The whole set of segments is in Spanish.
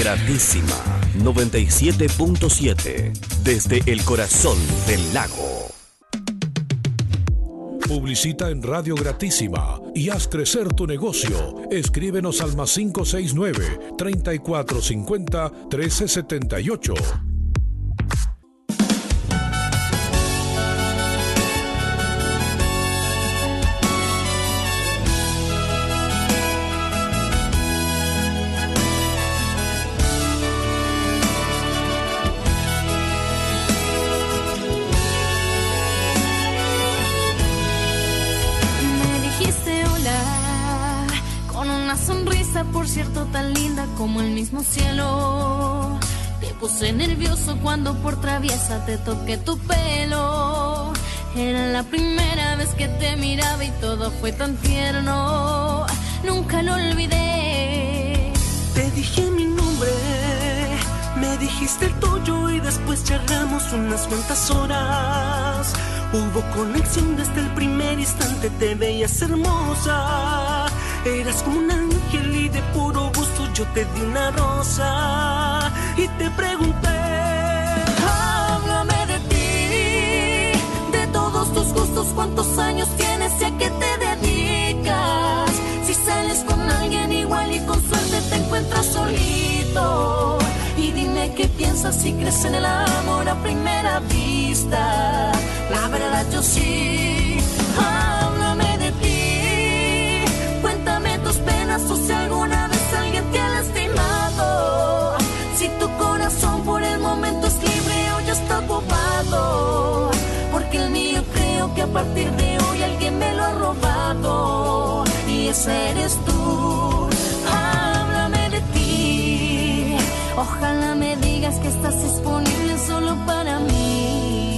Gratísima 97.7 desde el corazón del lago. Publicita en Radio Gratísima y haz crecer tu negocio. Escríbenos al +569 3450 1378. Por cierto, tan linda como el mismo cielo. Te puse nervioso cuando por traviesa te toqué tu pelo. Era la primera vez que te miraba y todo fue tan tierno. Nunca lo olvidé. Te dije mi nombre, me dijiste el tuyo y después charlamos unas cuantas horas. Hubo conexión desde el primer instante, te veías hermosa. Eras como un ángel y de puro gusto yo te di una rosa. Y te pregunté, háblame de ti, de todos tus gustos, cuántos años tienes y a qué te dedicas. Si sales con alguien igual y con suerte te encuentras solito. Y dime qué piensas si crees en el amor a primera vista. La verdad yo sí, háblame de ti. Cuéntame tus penas o si alguna vez alguien te ha lastimado. Si tu corazón por el momento es libre o ya está ocupado. Porque el mío creo que a partir de hoy alguien me lo ha robado. Y ese eres tú, háblame de ti. Ojalá me digas que estás disponible solo para mí.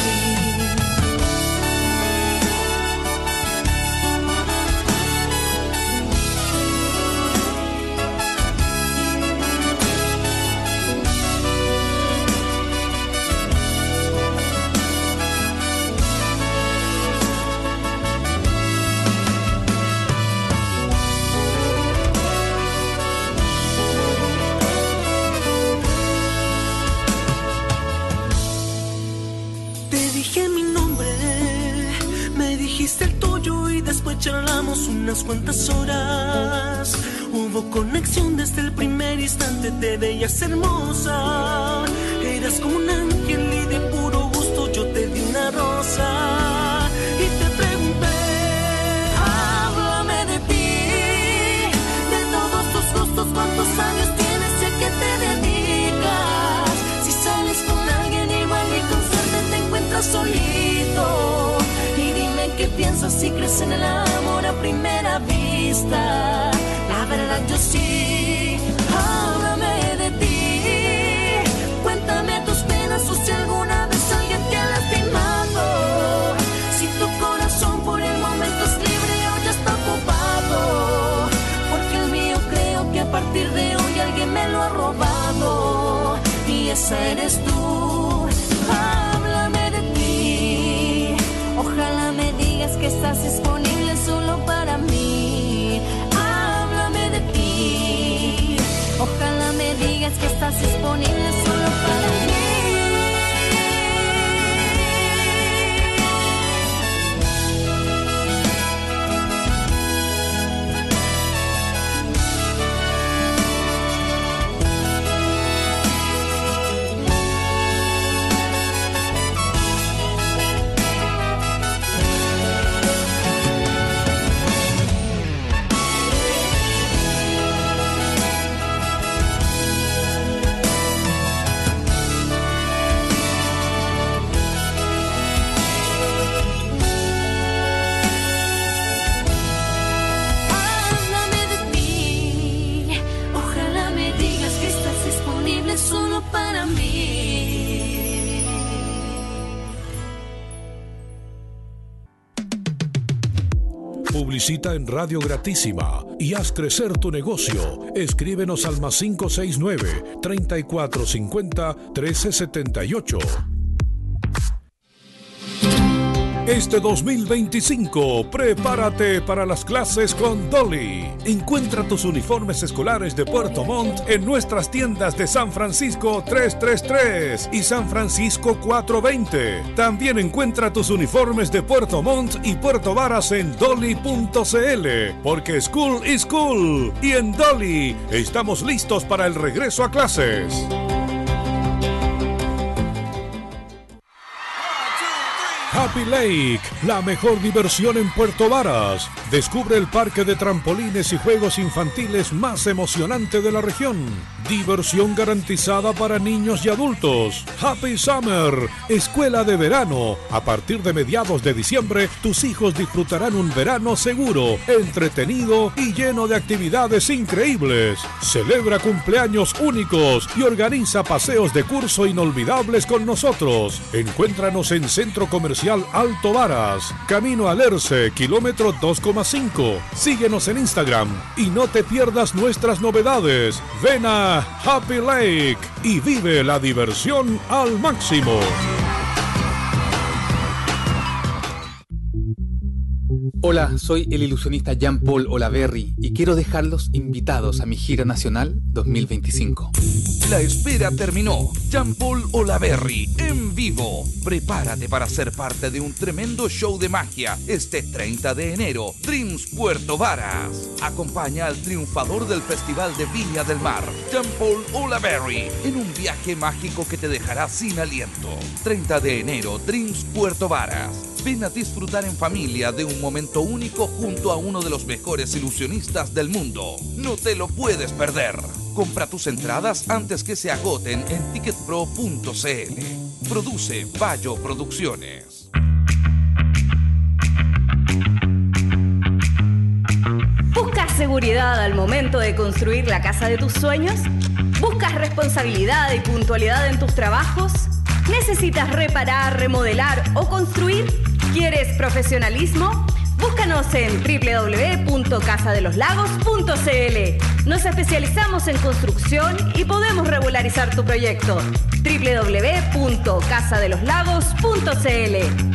Después charlamos unas cuantas horas. Hubo conexión desde el primer instante, te veías hermosa. Eras como un ángel y de puro gusto yo te di una rosa. Y te pregunté, háblame de ti, de todos tus gustos, cuántos años tienes y a qué te dedicas. Si sales con alguien igual y con suerte te encuentras solito. ¿Qué piensas si crees en el amor a primera vista? La verdad yo sí, háblame de ti. Cuéntame tus penas o si alguna vez alguien te ha lastimado. Si tu corazón por el momento es libre o ya está ocupado. Porque el mío creo que a partir de hoy alguien me lo ha robado. Y esa eres tú, háblame de ti. Ojalá me digas que estás disponible solo para mí. Háblame de ti. Ojalá me digas que estás disponible solo para mí. Solo para mí. Publicita en Radio Gratísima y haz crecer tu negocio. Escríbenos al +569 3450 1378. Este 2025, prepárate para las clases con Dolly. Encuentra tus uniformes escolares de Puerto Montt en nuestras tiendas de San Francisco 333 y San Francisco 420. También encuentra tus uniformes de Puerto Montt y Puerto Varas en dolly.cl, porque school is cool. Y en Dolly estamos listos para el regreso a clases. Happy Lake, la mejor diversión en Puerto Varas. Descubre el parque de trampolines y juegos infantiles más emocionante de la región. Diversión garantizada para niños y adultos. Happy Summer, escuela de verano. A partir de mediados de diciembre, tus hijos disfrutarán un verano seguro, entretenido y lleno de actividades increíbles. Celebra cumpleaños únicos y organiza paseos de curso inolvidables con nosotros. Encuéntranos en Centro Comercial Alto Varas, Camino al Erce, kilómetro 2,5. Síguenos en Instagram y no te pierdas nuestras novedades. Ven a Happy Lake y vive la diversión al máximo. Hola, soy el ilusionista Jean-Paul Olaverry y quiero dejarlos invitados a mi gira nacional 2025. La espera terminó. Jean-Paul Olaverry en vivo. Prepárate para ser parte de un tremendo show de magia este 30 de enero. Dreams Puerto Varas. Acompaña al triunfador del Festival de Viña del Mar, Jean-Paul Olaverry, en un viaje mágico que te dejará sin aliento. 30 de enero, Dreams Puerto Varas. Ven a disfrutar en familia de un momento único junto a uno de los mejores ilusionistas del mundo. No te lo puedes perder. Compra tus entradas antes que se agoten en ticketpro.cl. Produce Bayo Producciones. ¿Buscas seguridad al momento de construir la casa de tus sueños? ¿Buscas responsabilidad y puntualidad en tus trabajos? ¿Necesitas reparar, remodelar o construir? ¿Quieres profesionalismo? Búscanos en www.casadeloslagos.cl. Nos especializamos en construcción y podemos regularizar tu proyecto. www.casadeloslagos.cl.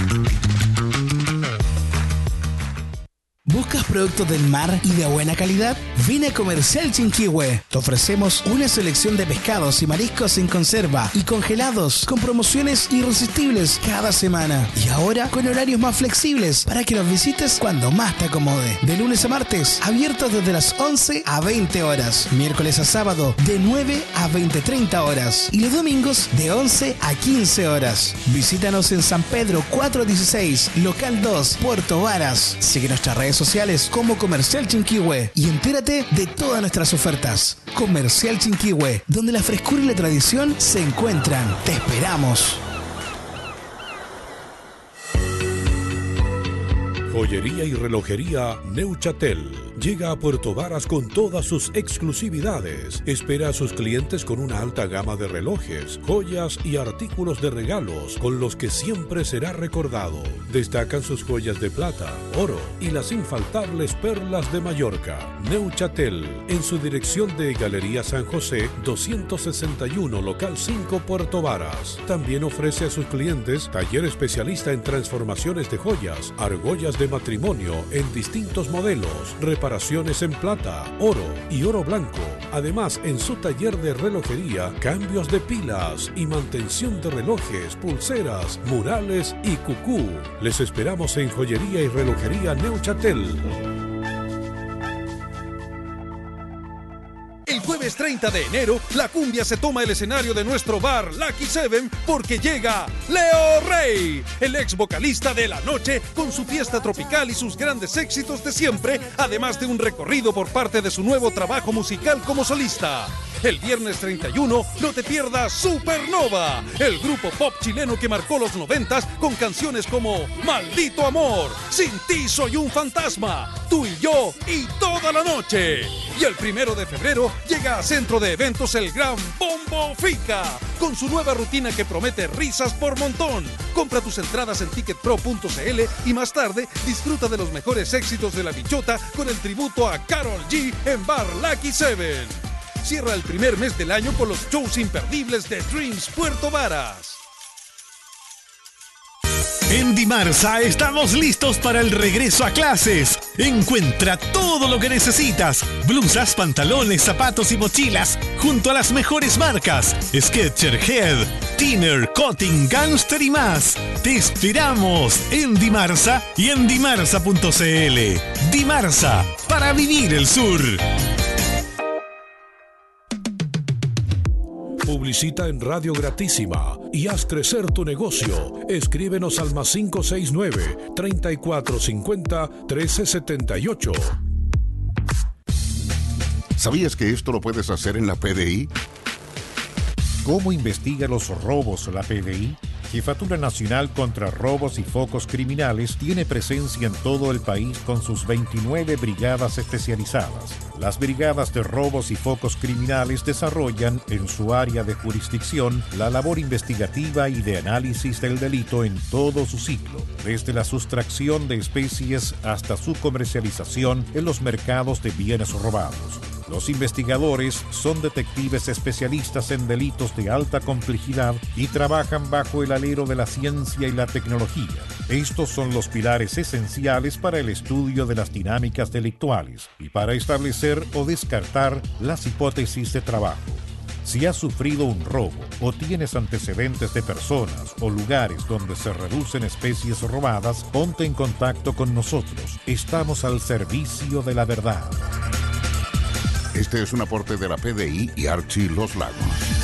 ¿Buscas productos del mar y de buena calidad? Ven a Comercial Chinquihue. Te ofrecemos una selección de pescados y mariscos en conserva y congelados con promociones irresistibles cada semana. Y ahora con horarios más flexibles para que nos visites cuando más te acomode. De lunes a martes, abiertos desde las 11 a 20 horas. Miércoles a sábado, de 9 a 20:30 horas. Y los domingos, de 11 a 15 horas. Visítanos en San Pedro 416, local 2, Puerto Varas. Sigue nuestras redes sociales como Comercial Chinquihue y entérate de todas nuestras ofertas. Comercial Chinquihue, donde la frescura y la tradición se encuentran. ¡Te esperamos! Joyería y relojería Neuchatel llega a Puerto Varas con todas sus exclusividades. Espera a sus clientes con una alta gama de relojes, joyas y artículos de regalos con los que siempre será recordado. Destacan sus joyas de plata, oro y las infaltables perlas de Mallorca. Neuchatel, en su dirección de Galería San José 261, local 5, Puerto Varas. También ofrece a sus clientes taller especialista en transformaciones de joyas, argollas de matrimonio en distintos modelos, reparaciones en plata, oro y oro blanco. Además, en su taller de relojería, cambios de pilas y mantención de relojes, pulseras, murales y cucú. Les esperamos en Joyería y Relojería Neuchatel. El jueves 30 de enero, la cumbia se toma el escenario de nuestro bar Lucky Seven porque llega Leo Rey, el ex vocalista de La Noche, con su fiesta tropical y sus grandes éxitos de siempre, además de un recorrido por parte de su nuevo trabajo musical como solista. El viernes 31, no te pierdas Supernova, el grupo pop chileno que marcó los 90s con canciones como Maldito Amor, Sin ti soy un fantasma, Tú y yo y Toda la noche. Y el 1 de febrero llega a Centro de Eventos el Gran Bombo Fica, con su nueva rutina que promete risas por montón. Compra tus entradas en ticketpro.cl y más tarde disfruta de los mejores éxitos de La Bichota con el tributo a Karol G en Bar Lucky Seven. Cierra el primer mes del año con los shows imperdibles de Dreams Puerto Varas. En Dimarsa estamos listos para el regreso a clases. Encuentra todo lo que necesitas: blusas, pantalones, zapatos y mochilas, junto a las mejores marcas: Skechers, Head, Tiner, Cotting, Gangster y más. Te esperamos en Dimarsa y en dimarsa.cl. Dimarsa, para vivir el sur. Publicita en Radio Gratísima y haz crecer tu negocio. Escríbenos al +569 3450 1378. ¿Sabías que esto lo puedes hacer en la PDI? ¿Cómo investiga los robos la PDI? Jefatura Nacional contra Robos y Focos Criminales tiene presencia en todo el país con sus 29 brigadas especializadas. Las brigadas de robos y focos criminales desarrollan en su área de jurisdicción la labor investigativa y de análisis del delito en todo su ciclo, desde la sustracción de especies hasta su comercialización en los mercados de bienes robados. Los investigadores son detectives especialistas en delitos de alta complejidad y trabajan bajo el alero de la ciencia y la tecnología. Estos son los pilares esenciales para el estudio de las dinámicas delictuales y para establecer o descartar las hipótesis de trabajo. Si has sufrido un robo o tienes antecedentes de personas o lugares donde se reducen especies robadas, ponte en contacto con nosotros. Estamos al servicio de la verdad. Este es un aporte de la PDI y Archie Los Lagos.